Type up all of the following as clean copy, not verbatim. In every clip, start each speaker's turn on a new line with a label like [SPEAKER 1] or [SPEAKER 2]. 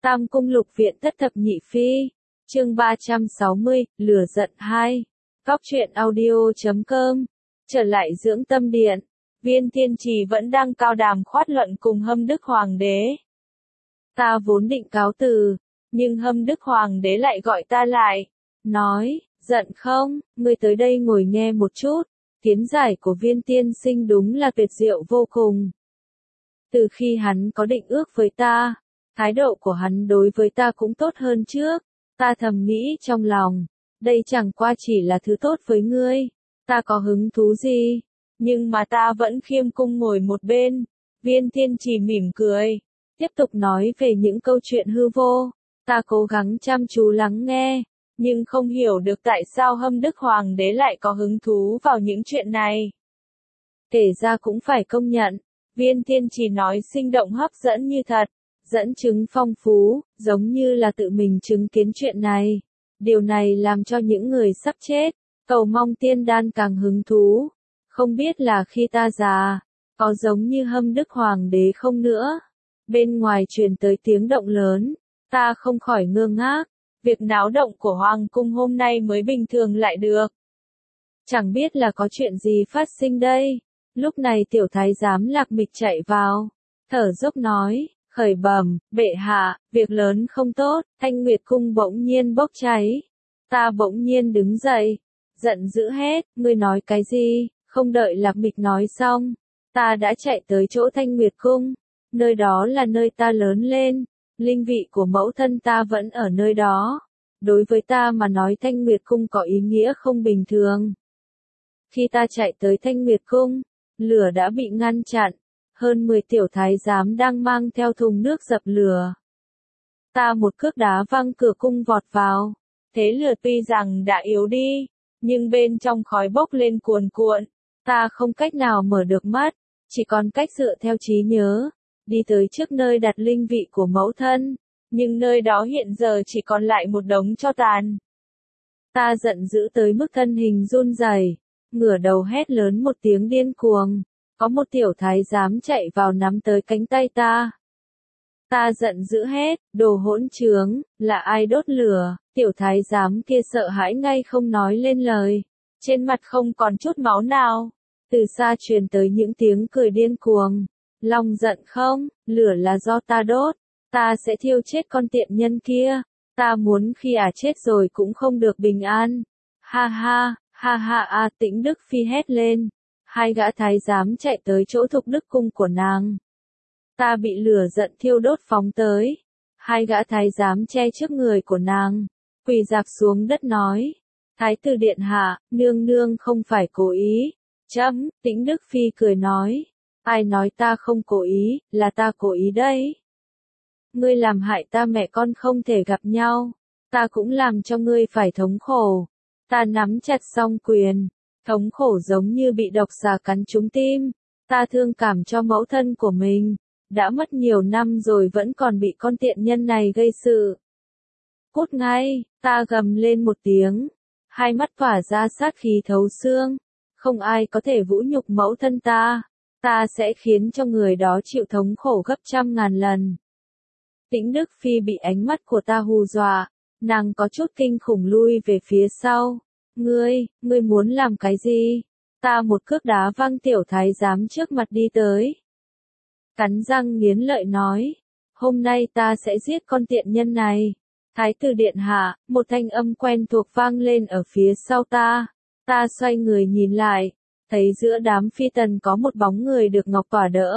[SPEAKER 1] Tam cung lục viện thất thập nhị phi. Chương 360, lửa giận 2. Góc truyện audio.com. Trở lại dưỡng tâm điện. Viên Thiên Trì vẫn đang cao đàm khoát luận cùng Hâm Đức Hoàng đế. Ta vốn định cáo từ, nhưng Hâm Đức Hoàng đế lại gọi ta lại. Nói, giận không, ngươi tới đây ngồi nghe một chút. Kiến giải của Viên tiên sinh đúng là tuyệt diệu vô cùng. Từ khi hắn có định ước với ta, thái độ của hắn đối với ta cũng tốt hơn trước. Ta thầm nghĩ trong lòng, đây chẳng qua chỉ là thứ tốt với ngươi. Ta có hứng thú gì? Nhưng mà ta vẫn khiêm cung ngồi một bên. Viên Thiên Trì mỉm cười, tiếp tục nói về những câu chuyện hư vô. Ta cố gắng chăm chú lắng nghe, nhưng không hiểu được tại sao Hâm Đức Hoàng đế lại có hứng thú vào những chuyện này. Kể ra cũng phải công nhận, Viên Thiên Trì nói sinh động hấp dẫn như thật, dẫn chứng phong phú, giống như là tự mình chứng kiến chuyện này. Điều này làm cho những người sắp chết, cầu mong tiên đan càng hứng thú. Không biết là khi ta già, có giống như Hâm Đức Hoàng đế không nữa. Bên ngoài truyền tới tiếng động lớn, ta không khỏi ngơ ngác. Việc náo động của Hoàng cung hôm nay mới bình thường lại được. Chẳng biết là có chuyện gì phát sinh đây. Lúc này tiểu thái giám Lạc Mịch chạy vào, thở dốc nói, khởi bẩm, bệ hạ, việc lớn không tốt, Thanh Nguyệt cung bỗng nhiên bốc cháy. Ta bỗng nhiên đứng dậy, giận dữ hét, ngươi nói cái gì? Không đợi Lạc Mịch nói xong, ta đã chạy tới chỗ Thanh Nguyệt cung. Nơi đó là nơi ta lớn lên, linh vị của mẫu thân ta vẫn ở nơi đó. Đối với ta mà nói Thanh Nguyệt cung có ý nghĩa không bình thường. Khi ta chạy tới Thanh Nguyệt cung, lửa đã bị ngăn chặn, hơn 10 tiểu thái giám đang mang theo thùng nước dập lửa. Ta một cước đá văng cửa cung vọt vào, thế lửa tuy rằng đã yếu đi, nhưng bên trong khói bốc lên cuồn cuộn, ta không cách nào mở được mắt, chỉ còn cách dựa theo trí nhớ, đi tới trước nơi đặt linh vị của mẫu thân, nhưng nơi đó hiện giờ chỉ còn lại một đống tro tàn. Ta giận dữ tới mức thân hình run rẩy, ngửa đầu hét lớn một tiếng điên cuồng. Có một tiểu thái giám chạy vào nắm tới cánh tay ta. Ta giận dữ hét, đồ hỗn trướng, là ai đốt lửa? Tiểu thái giám kia sợ hãi ngay không nói lên lời. Trên mặt không còn chút máu nào. Từ xa truyền tới những tiếng cười điên cuồng. Lòng giận không, lửa là do ta đốt. Ta sẽ thiêu chết con tiện nhân kia. Ta muốn khi chết rồi cũng không được bình an. Ha ha, ha ha Tĩnh Đức Phi hét lên. Hai gã thái giám chạy tới chỗ Thục Đức cung của nàng. Ta bị lửa giận thiêu đốt phóng tới. Hai gã thái giám che trước người của nàng, quỳ rạp xuống đất nói. Thái tử điện hạ, nương nương không phải cố ý. Chấm, Tĩnh Đức Phi cười nói. Ai nói ta không cố ý, là ta cố ý đấy. Ngươi làm hại ta mẹ con không thể gặp nhau. Ta cũng làm cho ngươi phải thống khổ. Ta nắm chặt song quyền. Thống khổ giống như bị độc xà cắn trúng tim. Ta thương cảm cho mẫu thân của mình. Đã mất nhiều năm rồi vẫn còn bị con tiện nhân này gây sự. Cút ngay, ta gầm lên một tiếng. Hai mắt tỏa ra sát khí thấu xương. Không ai có thể vũ nhục mẫu thân ta. Ta sẽ khiến cho người đó chịu thống khổ gấp trăm ngàn lần. Tĩnh Đức Phi bị ánh mắt của ta hù dọa. Nàng có chút kinh khủng lui về phía sau. Ngươi muốn làm cái gì? Ta một cước đá văng tiểu thái giám trước mặt đi tới. Cắn răng nghiến lợi nói. Hôm nay ta sẽ giết con tiện nhân này. Thái tử điện hạ, một thanh âm quen thuộc vang lên ở phía sau ta. Ta xoay người nhìn lại. Thấy giữa đám phi tần có một bóng người được ngọc tỏa đỡ.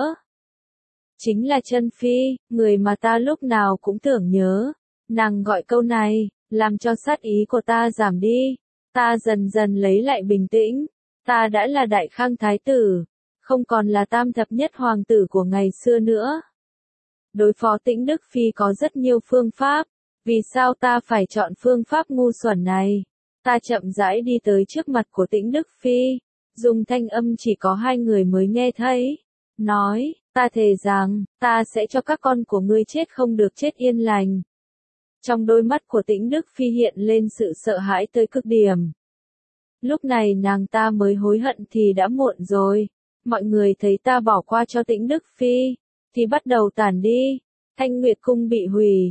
[SPEAKER 1] Chính là Chân Phi, người mà ta lúc nào cũng tưởng nhớ. Nàng gọi câu này, làm cho sát ý của ta giảm đi. Ta dần dần lấy lại bình tĩnh. Ta đã là Đại Khang Thái tử, không còn là tam thập nhất hoàng tử của ngày xưa nữa. Đối phó Tĩnh Đức Phi có rất nhiều phương pháp. Vì sao ta phải chọn phương pháp ngu xuẩn này? Ta chậm rãi đi tới trước mặt của Tĩnh Đức Phi, dùng thanh âm chỉ có hai người mới nghe thấy. Nói, ta thề rằng, ta sẽ cho các con của ngươi chết không được chết yên lành. Trong đôi mắt của Tĩnh Đức Phi hiện lên sự sợ hãi tới cực điểm. Lúc này nàng ta mới hối hận thì đã muộn rồi. Mọi người thấy ta bỏ qua cho Tĩnh Đức Phi, thì bắt đầu tản đi. Thanh Nguyệt cung bị hủy,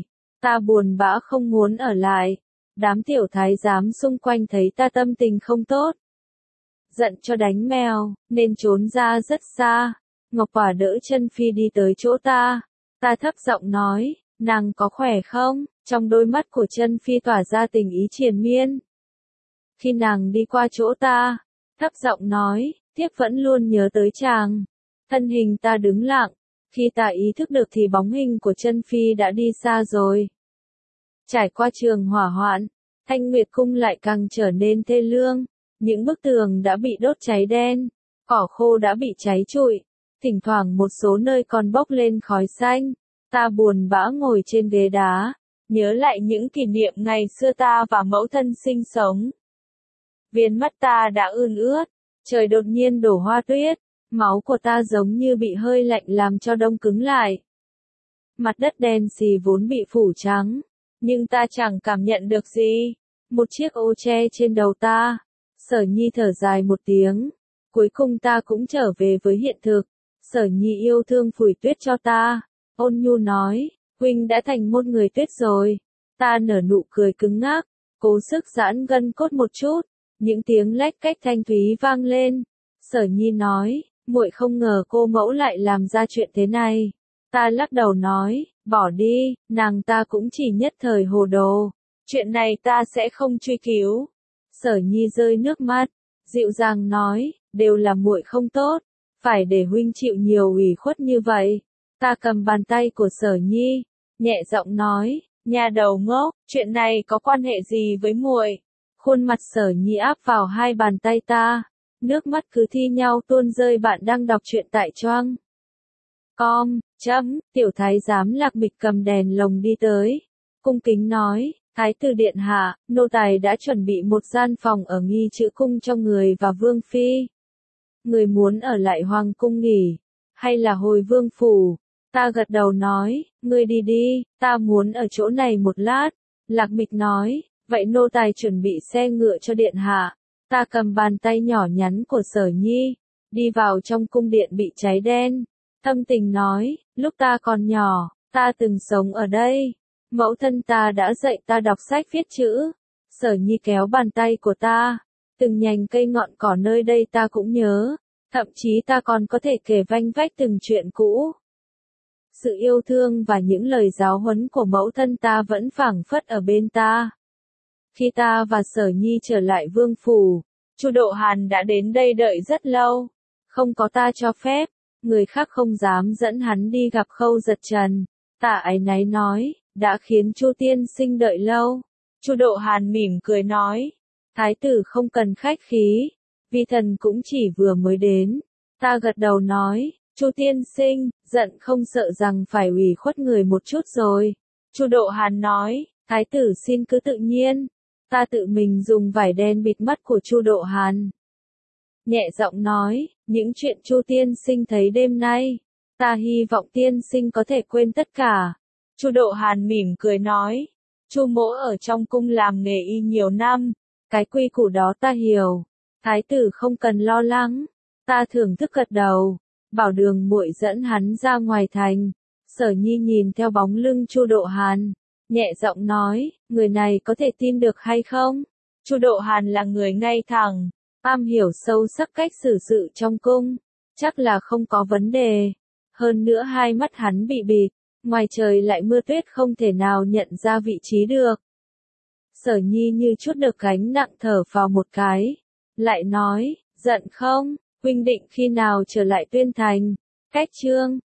[SPEAKER 1] Ta buồn bã không muốn ở lại. Đám tiểu thái giám xung quanh thấy ta tâm tình không tốt. Giận cho đánh mèo, nên trốn ra rất xa. Ngọc Quả đỡ Chân Phi đi tới chỗ ta. Ta thấp giọng nói, nàng có khỏe không? Trong đôi mắt của Chân Phi tỏa ra tình ý triền miên. Khi nàng đi qua chỗ ta, thấp giọng nói, tiếc vẫn luôn nhớ tới chàng. Thân hình ta đứng lặng, khi ta ý thức được thì bóng hình của Chân Phi đã đi xa rồi. Trải qua trường hỏa hoạn, Thanh Nguyệt Cung lại càng trở nên thê lương. Những bức tường đã bị đốt cháy đen, cỏ khô đã bị cháy trụi, thỉnh thoảng một số nơi còn bốc lên khói xanh. Ta buồn bã ngồi trên ghế đá, nhớ lại những kỷ niệm ngày xưa ta và mẫu thân sinh sống. Viền mắt ta đã ươn ướt, trời đột nhiên đổ hoa tuyết, máu của ta giống như bị hơi lạnh làm cho đông cứng lại. Mặt đất đen xì vốn bị phủ trắng, nhưng ta chẳng cảm nhận được gì. Một chiếc ô che trên đầu ta. Sở Nhi thở dài một tiếng. Cuối cùng ta cũng trở về với hiện thực. Sở Nhi yêu thương phủi tuyết cho ta. Ôn nhu nói, huynh đã thành một người tuyết rồi. Ta nở nụ cười cứng ngắc, cố sức giãn gân cốt một chút. Những tiếng lách cách thanh thúy vang lên. Sở Nhi nói, muội không ngờ cô mẫu lại làm ra chuyện thế này. Ta lắc đầu nói, bỏ đi, nàng ta cũng chỉ nhất thời hồ đồ. Chuyện này ta sẽ không truy cứu. Sở Nhi rơi nước mắt, dịu dàng nói, đều là muội không tốt, phải để huynh chịu nhiều ủy khuất như vậy. Ta cầm bàn tay của Sở Nhi, nhẹ giọng nói, nhà đầu ngốc, chuyện này có quan hệ gì với muội? Khuôn mặt Sở Nhi áp vào hai bàn tay ta, nước mắt cứ thi nhau tuôn rơi. Bạn đang đọc truyện tại Choang tiểu thái giám Lạc Mịch cầm đèn lồng đi tới, cung kính nói, Thái tử điện hạ, nô tài đã chuẩn bị một gian phòng ở nghi chữ cung cho người và vương phi. Người muốn ở lại hoàng cung nghỉ, hay là hồi vương phủ? Ta gật đầu nói, ngươi đi đi, ta muốn ở chỗ này một lát. Lạc Mịch nói, vậy nô tài chuẩn bị xe ngựa cho điện hạ. Ta cầm bàn tay nhỏ nhắn của Sở Nhi, đi vào trong cung điện bị cháy đen. Thâm Tình nói, lúc ta còn nhỏ, ta từng sống ở đây. Mẫu thân ta đã dạy ta đọc sách viết chữ. Sở Nhi kéo bàn tay của ta. Từng nhành cây ngọn cỏ nơi đây ta cũng nhớ. Thậm chí ta còn có thể kể vanh vách từng chuyện cũ. Sự yêu thương và những lời giáo huấn của mẫu thân ta vẫn phảng phất ở bên ta. Khi ta và Sở Nhi trở lại vương phủ, Chu Độ Hàn đã đến đây đợi rất lâu. Không có ta cho phép, người khác không dám dẫn hắn đi gặp Khâu Giật Trần. Ta áy náy nói, đã khiến Chu tiên sinh đợi lâu. Chu Độ Hàn mỉm cười nói, thái tử không cần khách khí, vi thần cũng chỉ vừa mới đến. Ta gật đầu nói, Chu tiên sinh, giận không sợ rằng phải ủy khuất người một chút rồi. Chu Độ Hàn nói, thái tử xin cứ tự nhiên. Ta tự mình dùng vải đen bịt mắt của Chu Độ Hàn. Nhẹ giọng nói, những chuyện Chu tiên sinh thấy đêm nay, ta hy vọng tiên sinh có thể quên tất cả. Chu Độ Hàn mỉm cười nói, Chu mỗ ở trong cung làm nghề y nhiều năm, cái quy củ đó ta hiểu. Thái tử không cần lo lắng. Ta thưởng thức gật đầu, bảo Đường muội dẫn hắn ra ngoài thành. Sở Nhi nhìn theo bóng lưng Chu Độ Hàn, nhẹ giọng nói, người này có thể tin được hay không? Chu Độ Hàn là người ngay thẳng, am hiểu sâu sắc cách xử sự trong cung, chắc là không có vấn đề. Hơn nữa hai mắt hắn bị bịt, ngoài trời lại mưa tuyết không thể nào nhận ra vị trí được. Sở Nhi như chút được gánh nặng thở vào một cái, lại nói, giận không, huynh định khi nào trở lại Tuyên Thành? Cách chương